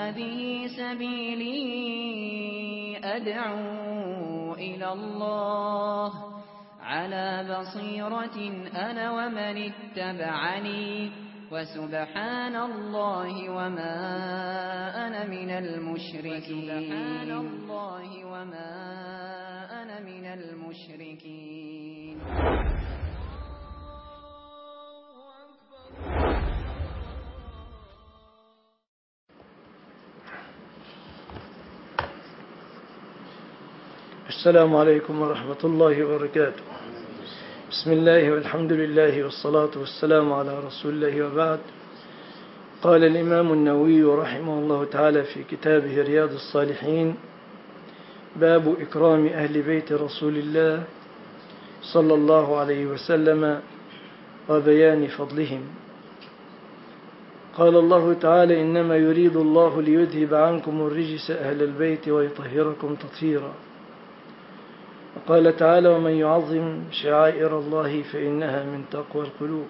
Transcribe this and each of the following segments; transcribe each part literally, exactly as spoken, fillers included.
هذه سبيلي أدعو إلى الله على بصيرة أنا ومن اتبعني وسبحان الله وما أنا من المشركين وسبحان الله وما أنا من المشركين. السلام عليكم ورحمة الله وبركاته. بسم الله والحمد لله والصلاة والسلام على رسول الله وبعد. قال الإمام النووي رحمه الله تعالى في كتابه رياض الصالحين: باب إكرام أهل بيت رسول الله صلى الله عليه وسلم وبيان فضلهم. قال الله تعالى: إنما يريد الله ليذهب عنكم الرجس أهل البيت ويطهركم تطهيرا. وقال تعالى: ومن يعظم شعائر الله فإنها من تقوى القلوب.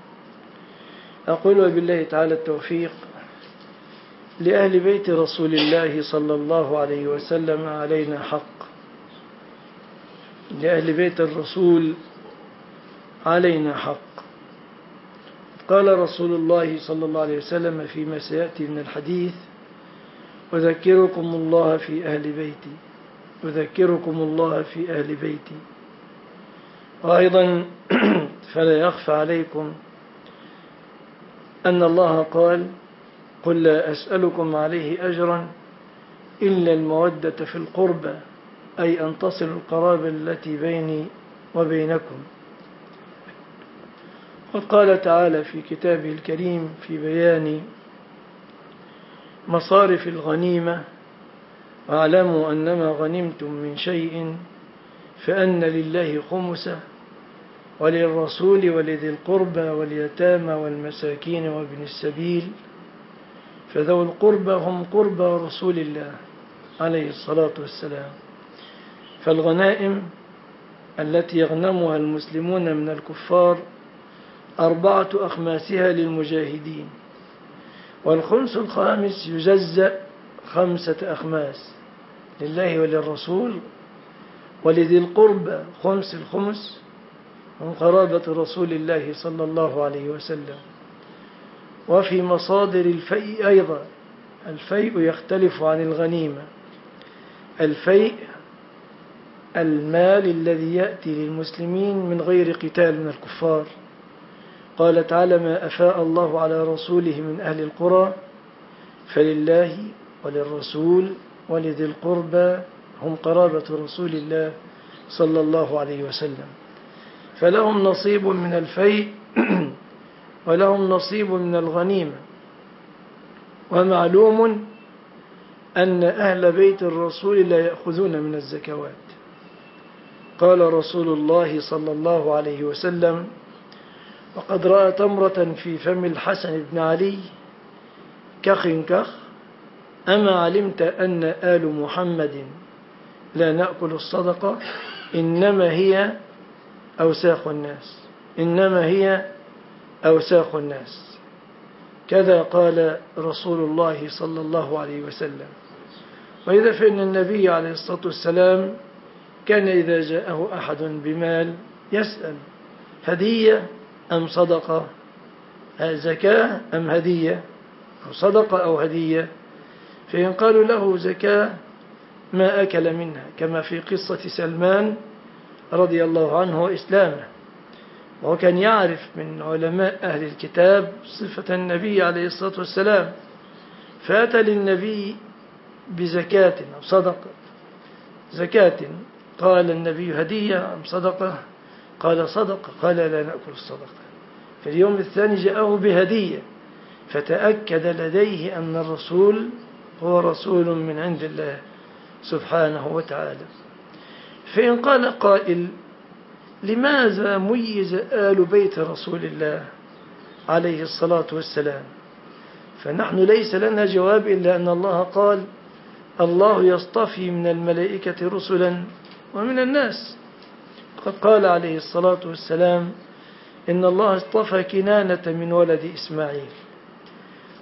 أقول وبالله تعالى التوفيق. لأهل بيت رسول الله صلى الله عليه وسلم علينا حق، لأهل بيت الرسول علينا حق. قال رسول الله صلى الله عليه وسلم فيما سيأتي من الحديث: أذكركم الله في أهل بيتي أذكركم الله في أهل بيتي. وأيضا فلا يخفى عليكم أن الله قال: قل لا أسألكم عليه أجرا إلا المودة في القربى، أي أن تصلوا القرابة التي بيني وبينكم. وقال تعالى في كتابه الكريم في بيان مصارف الغنيمة: واعلموا أنما غنمتم من شيء فأن لله خمسه وللرسول ولذي القربى واليتامى والمساكين وابن السبيل فذو القربى هم قربى رسول الله عليه الصلاة والسلام. فالغنائم التي يغنمها المسلمون من الكفار أربعة أخماسها للمجاهدين، والخمس الخامس يجزأ خمسة أخماس لله وللرسول ولذي القربى خمس الخمس من قرابة رسول الله صلى الله عليه وسلم. وفي مصادر الفيء أيضا، الفيء يختلف عن الغنيمة. الفيء المال الذي يأتي للمسلمين من غير قتال من الكفار. قال تعالى: ما أفاء الله على رسوله من أهل القرى فلله وللرسول ولذي القربى هم قرابة رسول الله صلى الله عليه وسلم. فلهم نصيب من الفيء ولهم نصيب من الغنيمة. ومعلوم أن أهل بيت الرسول لا يأخذون من الزكوات. قال رسول الله صلى الله عليه وسلم: وقد رأى تمرة في فم الحسن بن علي كخ كخ: أما علمت أن آل محمد لا نأكل الصدقة إنما هي أوساخ الناس إنما هي أوساخ الناس. كذا قال رسول الله صلى الله عليه وسلم. وإذا فإن النبي عليه الصلاة والسلام كان إذا جاءه أحد بمال يسأل: هدية أم صدقة؟ زكاة أم هدية؟ أو صدقة أو هدية؟ فإن قالوا له زكاة ما أكل منها، كما في قصة سلمان رضي الله عنه وإسلامه. وكان يعرف من علماء أهل الكتاب صفة النبي عليه الصلاة والسلام، فأتى للنبي بزكاة أو صدقة. زكاة، قال النبي: هدية أم صدقة؟ قال: صدقة. قال: لا نأكل الصدقة. في اليوم الثاني جاءه بهدية، فتأكد لديه أن الرسول هو رسول من عند الله سبحانه وتعالى. فإن قال قائل: لماذا ميز آل بيت رسول الله عليه الصلاة والسلام؟ فنحن ليس لنا جواب إلا أن الله قال: الله يصطفي من الملائكة رسلا ومن الناس. قد قال عليه الصلاة والسلام: إن الله اصطفى كنانة من ولد إسماعيل.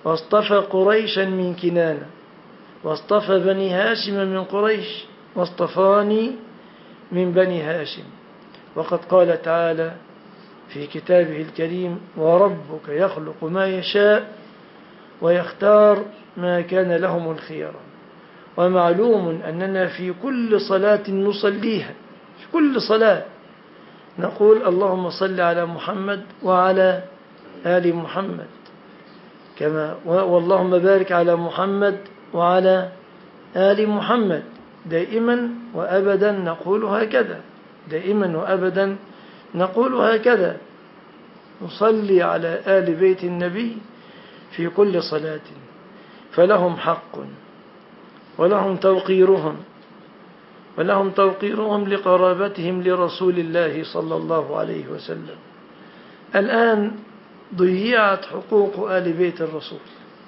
واصطفى قريشا من كنانة، واصطفى بني هاشم من قريش، واصطفاني من بني هاشم. وقد قال تعالى في كتابه الكريم: وربك يخلق ما يشاء ويختار ما كان لهم الخيرة. ومعلوم أننا في كل صلاة نصليها، في كل صلاة نقول: اللهم صل على محمد وعلى آل محمد، كما واللهم بارك على محمد وعلى آل محمد. دائما وأبدا نقول هكذا، دائما وأبدا نقول هكذا، نصلي على آل بيت النبي في كل صلاة، فلهم حق ولهم توقيرهم، ولهم توقيرهم لقرابتهم لرسول الله صلى الله عليه وسلم. الآن ضيعت حقوق آل بيت الرسول،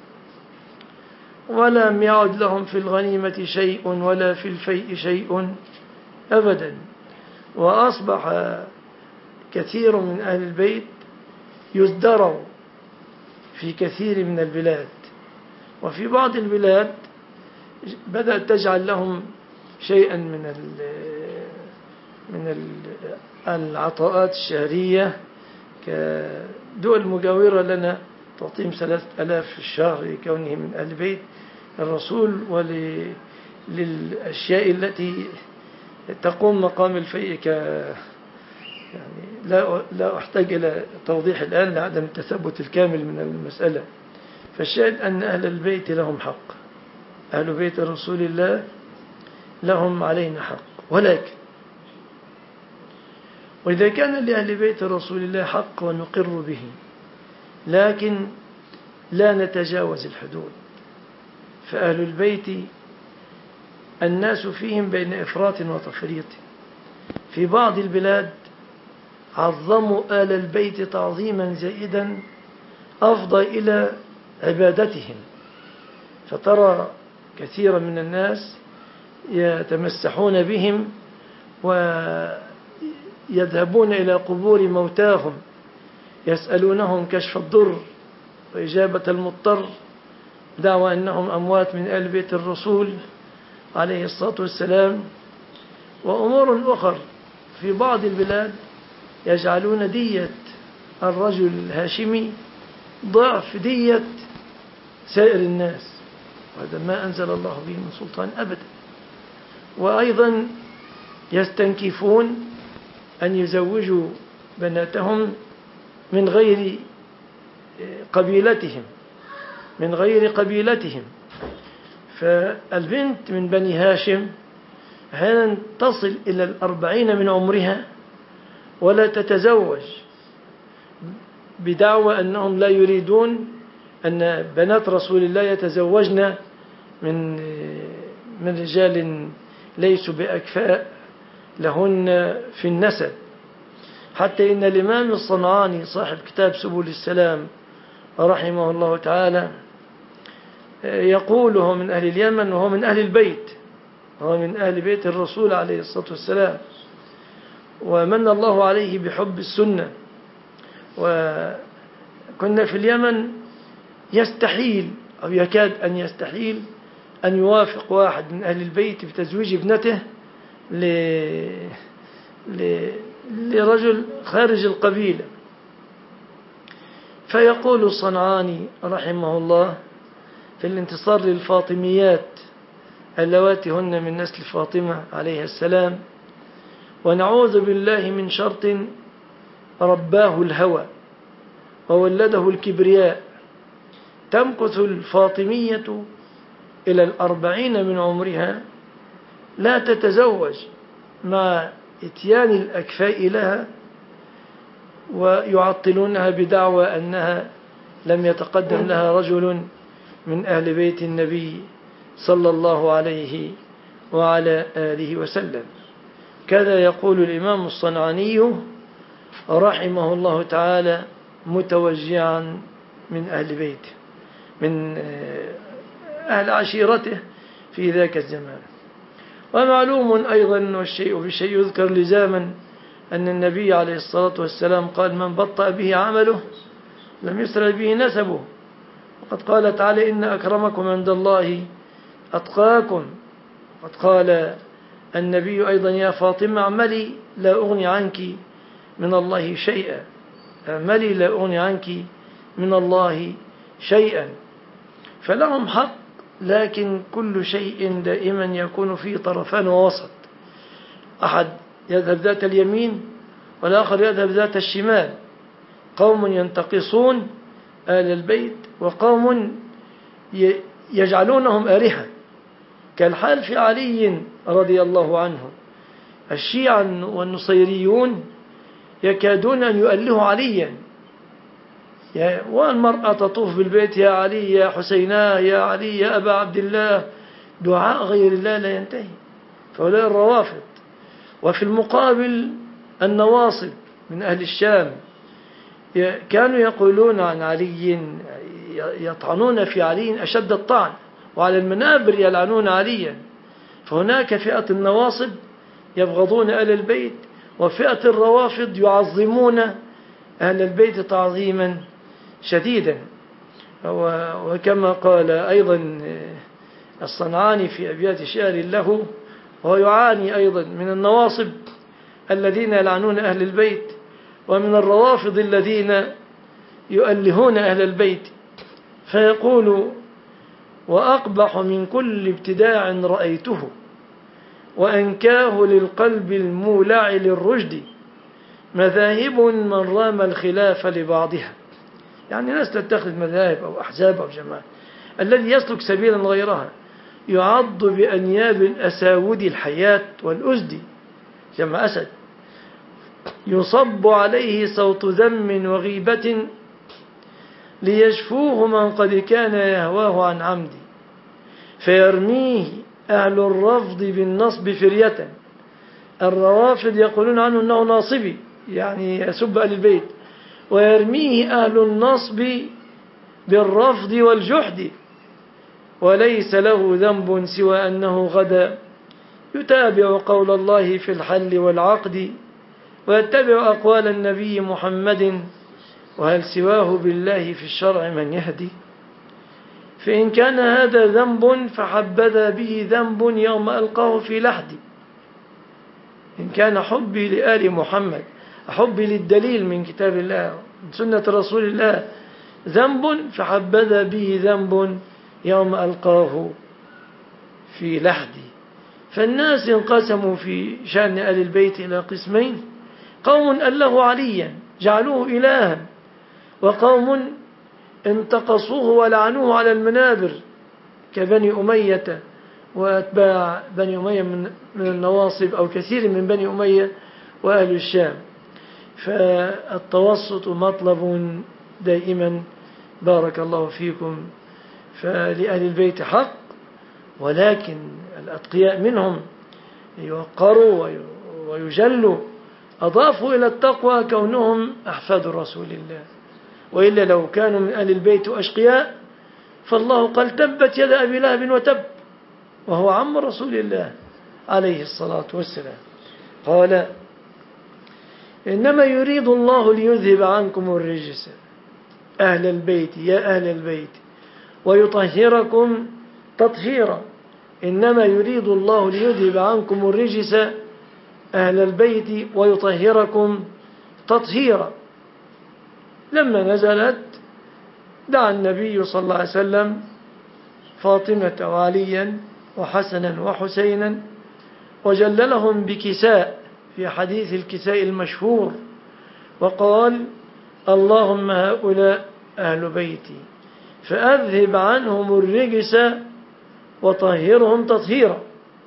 ولم يعد لهم في الغنيمة شيء ولا في الفيء شيء أبدا، وأصبح كثير من أهل البيت يزدروا في كثير من البلاد، وفي بعض البلاد بدأت تجعل لهم شيئا من من العطاءات الشهرية، كدول مجاورة لنا تعطيهم ثلاثة ألاف في الشهر لكونه من أهل بيت الرسول، وللأشياء التي تقوم مقام الفيء، ك يعني لا لا أحتاج إلى توضيح الآن لعدم التثبت الكامل من المسألة. فالشاهد أن أهل البيت لهم حق، أهل بيت رسول الله لهم علينا حق، ولكن وإذا كان لأهل بيت رسول الله حق ونقر به، لكن لا نتجاوز الحدود. فأهل البيت الناس فيهم بين إفراط وتفريط. في بعض البلاد عظموا آل البيت تعظيما زائدا أفضى إلى عبادتهم، فترى كثيرا من الناس يتمسحون بهم ويذهبون إلى قبور موتاهم يسألونهم كشف الضر وإجابة المضطر، دعوى أنهم أموات من آل بيت الرسول عليه الصلاة والسلام. وأمور أخر في بعض البلاد يجعلون دية الرجل الهاشمي ضعف دية سائر الناس، وهذا ما أنزل الله به من سلطان أبدا. وأيضا يستنكفون أن يزوجوا بناتهم من غير قبيلتهم من غير قبيلتهم فالبنت من بني هاشم أحيانا تصل إلى الأربعين من عمرها ولا تتزوج، بدعوى أنهم لا يريدون أن بنات رسول الله يتزوجن من من رجال ليسوا بأكفاء لهن في النسب. حتى إن الإمام الصنعاني صاحب كتاب سبل السلام رحمه الله تعالى يقول هو من أهل اليمن وهو من أهل البيت، هو من أهل بيت الرسول عليه الصلاة والسلام، ومن الله عليه بحب السنة. وكنا في اليمن يستحيل أو يكاد أن يستحيل أن يوافق واحد من أهل البيت بتزويج ابنته ل... ل... لرجل خارج القبيلة. فيقول الصنعاني رحمه الله في الانتصار للفاطميات اللواتي هن من نسل فاطمة عليه السلام: ونعوذ بالله من شرط رباه الهوى وولده الكبرياء، تمكث الفاطمية إلى الأربعين من عمرها لا تتزوج مع إتيان الأكفاء لها، ويعطلونها بدعوى أنها لم يتقدم لها رجل من أهل بيت النبي صلى الله عليه وعلى آله وسلم. كذا يقول الإمام الصنعاني رحمه الله تعالى متوجعا من أهل بيته من أهل عشيرته في ذاك الزمان. ومعلوم أيضا والشيء بالشيء يذكر لزاما أن النبي عليه الصلاة والسلام قال: من بطأ به عمله لم يسرع به نسبه، وقد قال تعالى إن أكرمكم عند الله أتقاكم. وقد قال النبي أيضا يا فاطمة اعملي لا أغني عنك من الله شيئا، اعملي لا أغني عنك من الله شيئا. فلهم حق، لكن كل شيء دائما يكون فيه طرفان ووسط، أحد يذهب ذات اليمين والآخر يذهب ذات الشمال. قوم ينتقصون آل البيت وقوم يجعلونهم آلهة، كالحال في علي رضي الله عنه. الشيعة والنصيريون يكادون أن يؤلهوا عليا، والمرأة تطوف بالبيت يا علي يا حسينا يا علي يا أبا عبد الله، دعاء غير الله لا ينتهي. فهؤلاء الروافض. وفي المقابل النواصب من أهل الشام كانوا يقولون عن علي، يطعنون في علي أشد الطعن، وعلى المنابر يلعنون عليا. فهناك فئة النواصب يبغضون أهل البيت، وفئة الروافض يعظمون أهل البيت تعظيما شديدا. وكما قال أيضا الصنعاني في أبيات شعر له، وهو يعاني أيضا من النواصب الذين يلعنون أهل البيت، ومن الروافض الذين يؤلهون أهل البيت، فيقول وأقبح من كل ابتداع رأيته وأنكاه للقلب المولع للرشد مذاهب من رام الخلاف لبعضها. يعني ناس تتخذ مذاهب أو أحزاب أو جماعات، الذي يسلك سبيلا غيرها يعض بأنياب الأساود الحياة والأسد جمع أسد، يصب عليه صوت ذم وغيبة ليشفوه من قد كان يهواه عن عمد، فيرميه أهل الرفض بالنصب فرية. الروافض يقولون عنه أنه ناصبي، يعني يسب أهل البيت، ويرميه أهل النصب بالرفض والجحد، وليس له ذنب سوى أنه غدا يتابع قول الله في الحل والعقد، ويتبع أقوال النبي محمد، وهل سواه بالله في الشرع من يهدي. فإن كان هذا ذنب فحبذا به ذنب يوم ألقاه في لحدي. إن كان حبي لآل محمد، حبي للدليل من كتاب الله من سنة رسول الله ذنب، فحبذا به ذنب يوم ألقاه في لحدي. فالناس انقسموا في شأن آل البيت إلى قسمين: قوم أله عليا جعلوه إلها، وقوم انتقصوه ولعنوه على المنابر كبني أمية وأتباع بني أمية من النواصب أو كثير من بني أمية وأهل الشام. فالتوسط مطلب دائما بارك الله فيكم. فلأهل البيت حق، ولكن الأتقياء منهم يوقروا ويجلوا، أضافوا إلى التقوى كونهم أحفاد رسول الله، وإلا لو كانوا من أهل البيت أشقياء فالله قال تبت يد أبي لهب وتب، وهو عم رسول الله عليه الصلاة والسلام. قال إنما يريد الله ليذهب عنكم الرجس أهل البيت يا أهل البيت ويطهركم تطهيرا. إنما يريد الله ليذهب عنكم الرجس أهل البيت ويطهركم تطهيرا. لما نزلت دعا النبي صلى الله عليه وسلم فاطمة وعليا وحسنا وحسينا وجللهم بكساء في حديث الكساء المشهور، وقال اللهم هؤلاء أهل بيتي فأذهب عنهم الرجس وطهرهم تطهيرا.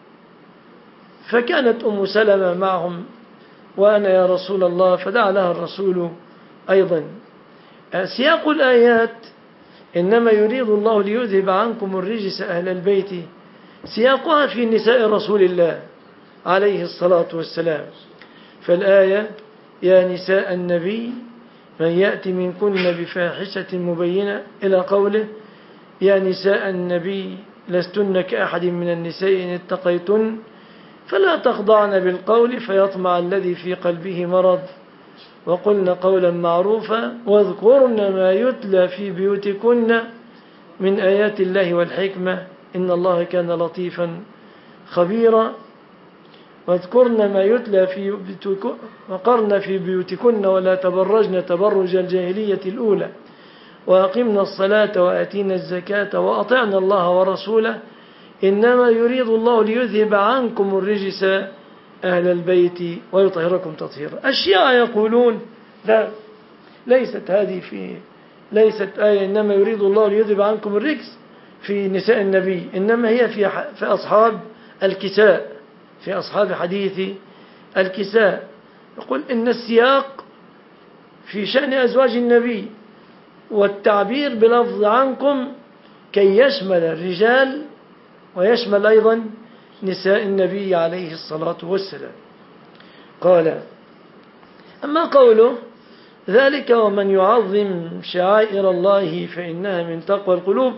فكانت أم سلمة معهم وأنا يا رسول الله، فدعا لها الرسول أيضا. سياق الآيات إنما يريد الله ليذهب عنكم الرجس أهل البيت سياقها في نساء رسول الله عليه الصلاة والسلام. فالآية يا نساء النبي من يأتي منكن بفاحشة مبينة إلى قوله يا نساء النبي لستن كأحد من النساء إن اتقيتن فلا تخضعن بالقول فيطمع الذي في قلبه مرض وقلن قولا معروفا واذكرن ما يتلى في بيوتكن من آيات الله والحكمة إن الله كان لطيفا خبيرا. واذكرن ما يتلى في بيوتكن وقرن في بيوتكن ولا تبرجن تبرج الجاهلية الأولى وأقمنا الصلاة وآتينا الزكاة وأطعنا الله ورسوله إنما يريد الله ليذهب عنكم الرجس أهل البيت ويطهركم تطهيرا. أشياء يقولون لا ليست هذه في ليست آية إنما يريد الله ليذهب عنكم الرجس في نساء النبي، إنما هي في في أصحاب الكساء، في أصحاب حديث الكساء. يقول إن السياق في شأن أزواج النبي والتعبير بلفظ عنكم كي يشمل الرجال ويشمل أيضا نساء النبي عليه الصلاة والسلام. قال أما قوله ذلك ومن يعظم شعائر الله فإنها من تقوى القلوب،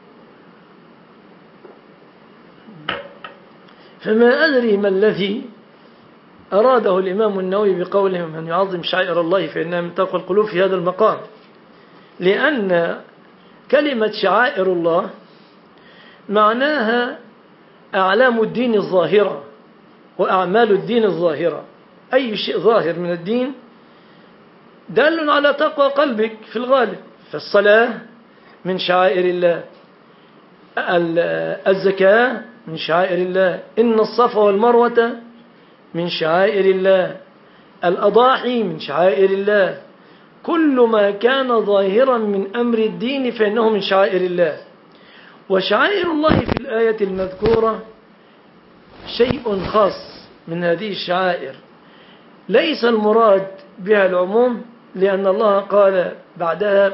فما أدري ما الذي أراده الإمام النووي بقوله من يعظم شعائر الله فإنها من تقوى القلوب في هذا المقام، لأن كلمة شعائر الله معناها أعلام الدين الظاهرة وأعمال الدين الظاهرة. أي شيء ظاهر من الدين دال على تقوى قلبك في الغالب، فالصلاة من شعائر الله، الزكاة من شعائر الله، إن الصفا والمروة من شعائر الله، الأضاحي من شعائر الله، كل ما كان ظاهرا من أمر الدين فإنه من شعائر الله. وشعائر الله في الآية المذكورة شيء خاص من هذه الشعائر، ليس المراد بها العموم، لأن الله قال بعدها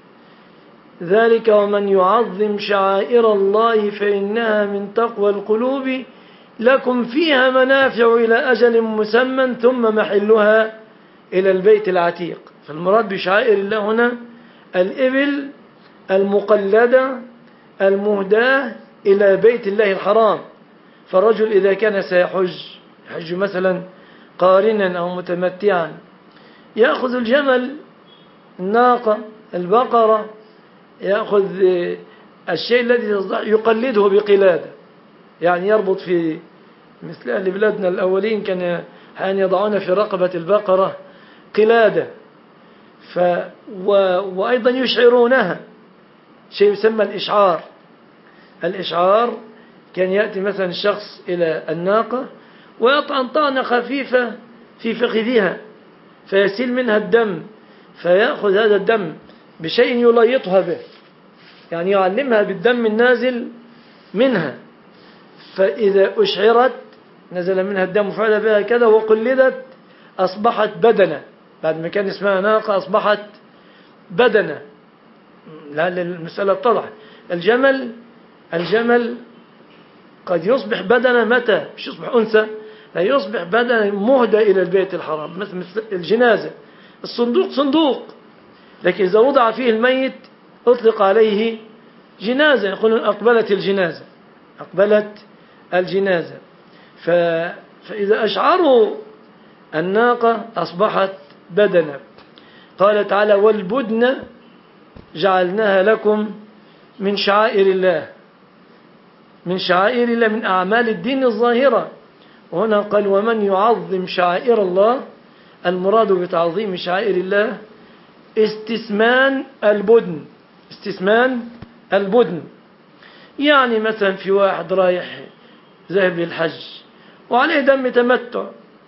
ذلك ومن يعظم شعائر الله فإنها من تقوى القلوب لكم فيها منافع إلى أجل مسمى ثم محلها إلى البيت العتيق. فالمراد بشعائر الله هنا الإبل المقلدة المهداة إلى بيت الله الحرام. فالرجل إذا كان سيحج يحج مثلا قارنا أو متمتعا يأخذ الجمل، الناقة، البقرة، يأخذ الشيء الذي يقلده بقلادة، يعني يربط في مثل أهل بلادنا الأولين كان حين يضعون في رقبة البقرة قلادة، ف و... وأيضا يشعرونها شيء يسمى الإشعار. الإشعار كان يأتي مثلا الشخص إلى الناقة ويطعن طعنة خفيفة في فخذها فيسيل منها الدم، فيأخذ هذا الدم بشيء يليطها به، يعني يعلمها بالدم النازل منها، فإذا أشعرت نزل منها الدم فعل بها كذا وقلدت أصبحت بدنة، بعد ما كان اسمها ناقة أصبحت بدنة. لعل المسألة اتضح. الجمل الجمل قد يصبح بدنة متى؟ مش يصبح أنثى، لا، يصبح بدنة مهدى إلى البيت الحرام. مثل الجنازة، الصندوق صندوق، لكن إذا وضع فيه الميت أطلق عليه جنازة، يقولون أقبلت الجنازة، أقبلت الجنازة. ف... فإذا أشعروا الناقة أصبحت بدنة. قال تعالى والبدن جعلناها لكم من شعائر الله، من شعائر الله من أعمال الدين الظاهرة. وهنا قال ومن يعظم شعائر الله، المراد بتعظيم شعائر الله استثمان البدن، استثمان البدن. يعني مثلا في واحد رايح ذاهب للحج وعليه دم تمتع،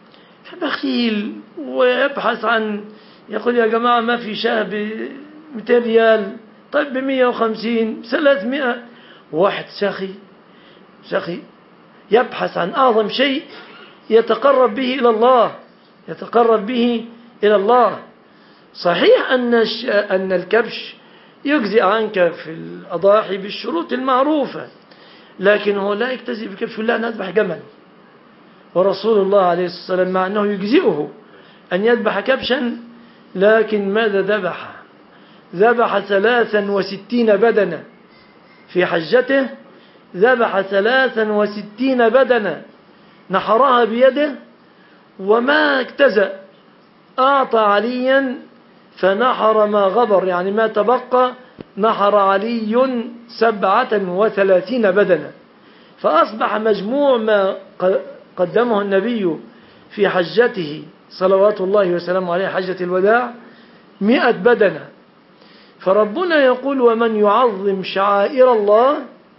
فبخيل ويبحث عن، يقول يا جماعة ما في شاه ب مئتين ريال، طيب ب مئة وخمسين، ثلاثمائة. واحد سخي سخي يبحث عن أعظم شيء يتقرب به إلى الله، يتقرب به إلى الله. صحيح أن أن الكبش يجزئ عنك في الأضاحي بالشروط المعروفة، لكن هو لا يكتزي بكبش، لا نذبح جمل. ورسول الله عليه الصلاة والسلام مع أنه يجزئه أن يذبح كبشا، لكن ماذا ذبح؟ ذبح ثلاثا وستين بدنة في حجته، ذبح ثلاثا وستين بدنة نحرها بيده وما اكتزأ، أعطى عليا فنحر ما غبر، يعني ما تبقى نحر علي سبعة وثلاثين بدنة، فأصبح مجموع ما قدمه النبي في حجته صلوات الله وسلامه عليه حجة الوداع مئة بدنة. فربنا يقول ومن يعظم شعائر الله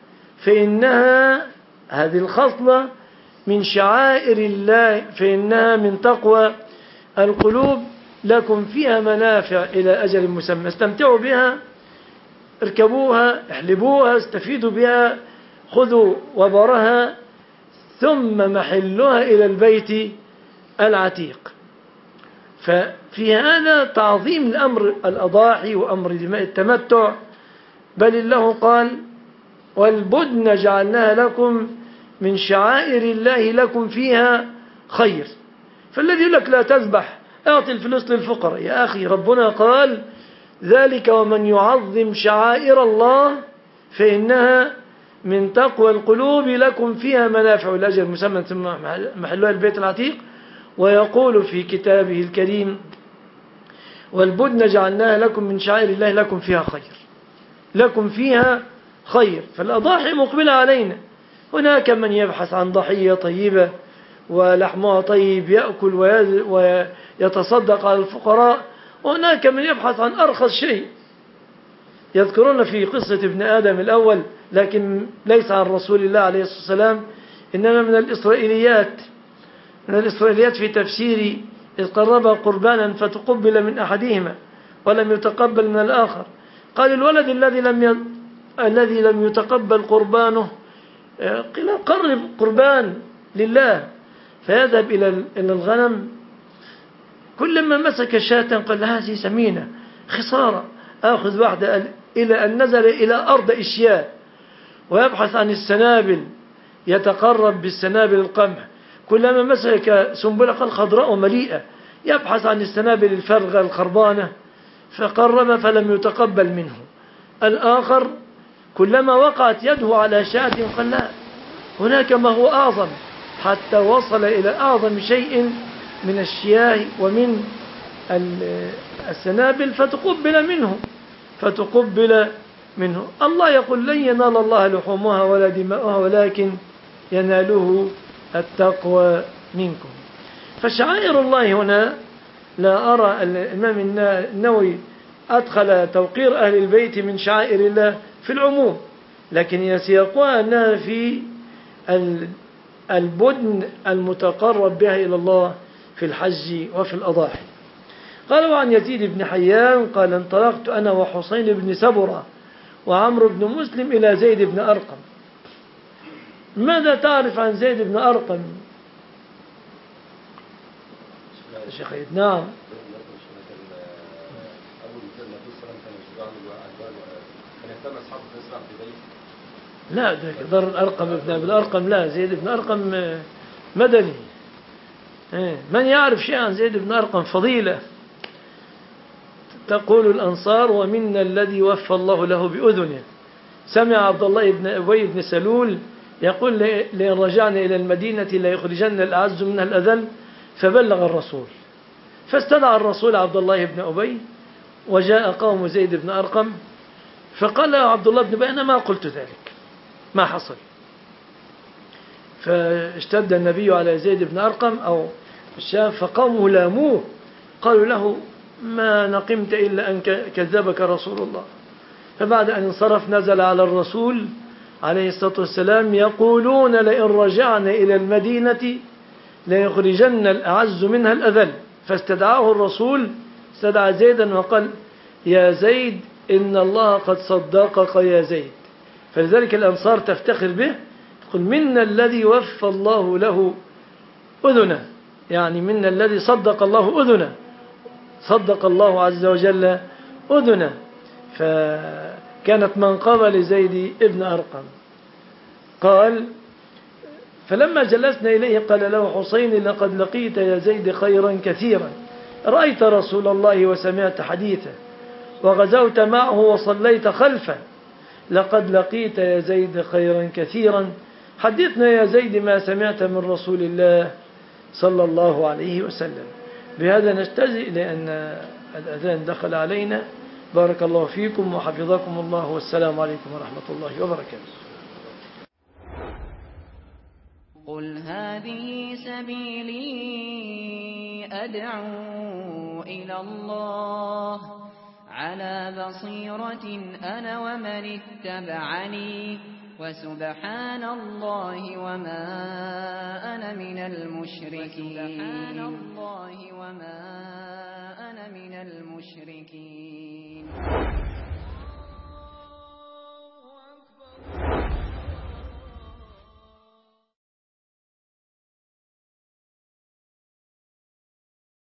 فإنها هذه الخصلة من شعائر الله، فإنها من تقوى القلوب، لكم فيها منافع إلى أجل مسمى، استمتعوا بها، اركبوها، احلبوها، استفيدوا بها، خذوا وبرها، ثم محلها إلى البيت العتيق. ففي هذا تعظيم الأمر الأضاحي وأمر التمتع، بل الله قال والبدن جعلناها لكم من شعائر الله لكم فيها خير. فالذي يقول لك لا تذبح اعطي الفلوس للفقراء، يا أخي ربنا قال ذلك ومن يعظم شعائر الله فإنها من تقوى القلوب لكم فيها منافع الأجر مسمى ثم محلها البيت العتيق. ويقول في كتابه الكريم والبدن جعلناها لكم من شعائر الله لكم فيها خير، لكم فيها خير. فالأضاحي مقبلة علينا. هناك من يبحث عن ضحية طيبة ولحمها طيب يأكل ويتصدق على الفقراء، وهناك من يبحث عن أرخص شيء. يذكرون في قصة ابن آدم الأول، لكن ليس عن رسول الله عليه الصلاة والسلام، إنما من الإسرائيليات من الإسرائيليات في تفسير إذ قرب قربانا فتقبل من أحدهما ولم يتقبل من الآخر. قال الولد الذي لم ي... الذي لم يتقبل قربانه قيل قرب قربان لله، فيذهب إلى إلى الغنم، كلما مسك شاة قال هذه سمينة خسارة آخذ واحدة، إلى أن نزل إلى أرض إشياء ويبحث عن السنابل، يتقرب بالسنابل القمح، كلما مسك سنبلة قال خضراء مليئة، يبحث عن السنابل الفرغة الخربانة، فقرب فلم يتقبل منه. الآخر كلما وقعت يده على شاة قال لا، هناك ما هو أعظم، حتى وصل إلى أعظم شيء من الشياه ومن السنابل فتقبل منه فتقبل منه. الله يقول لن ينال الله لحومها ولا دماؤها ولكن يناله التقوى منكم. فشعائر الله هنا لا أرى الإمام النووي أدخل توقير أهل البيت من شعائر الله في العموم، لكن يسيقها أنها في البدن المتقرب بها إلى الله في الحج وفي الأضاحي. قالوا عن يزيد بن حيان قال انطلقت أنا وحسين بن سبرة وعمرو بن مسلم إلى زيد بن أرقم. ماذا تعرف عن زيد بن أرقم شيخ؟ نعم. لا ده دار الأرقم ابن أبي الأرقم، لا زيد بن أرقم مدني. من يعرف شيء عن زيد بن أرقم فضيلة. تقول الأنصار ومنا الذي وفى الله له بأذنه. سمع عبد الله بن أبي بن سلول يقول لئن رجعنا إلى المدينة ليخرجن الأعز منها الأذل، فبلغ الرسول، فاستدعى الرسول عبد الله بن أبي وجاء قوم زيد بن أرقم، فقال عبد الله بن أبي أنا ما قلت ذلك، ما حصل. فاشتد النبي على زيد بن أرقم أو الشام، فقوموا لاموه قالوا له ما نقمت إلا أن كذبك رسول الله. فبعد أن انصرف نزل على الرسول عليه الصلاة والسلام يقولون لئن رجعنا إلى المدينة ليخرجن الأعز منها الأذل. فاستدعاه الرسول، استدعى زيدا وقال يا زيد إن الله قد صدقك يا زيد. فلذلك الأنصار تفتخر به، تقول منا الذي وفى الله له أذنه، يعني منا الذي صدق الله أذنه، صدق الله عز وجل أذنه. فكانت منقبة لزيد ابن أرقم. قال فلما جلسنا إليه قال له حسين لقد لقيت يا زيد خيرا كثيرا، رأيت رسول الله وسمعت حديثه وغزوت معه وصليت خلفه، لقد لقيت يا زيد خيرا كثيرا، حدثنا يا زيد ما سمعت من رسول الله صلى الله عليه وسلم. بهذا نجتزئ لأن الأذان دخل علينا، بارك الله فيكم وحفظكم الله، والسلام عليكم ورحمة الله وبركاته. قل هذه سبيلي أدعو إلى الله على بصيرة أنا ومن اتبعني وسبحان الله وما أنا من المشركين سبحان الله وما أنا من المشركين.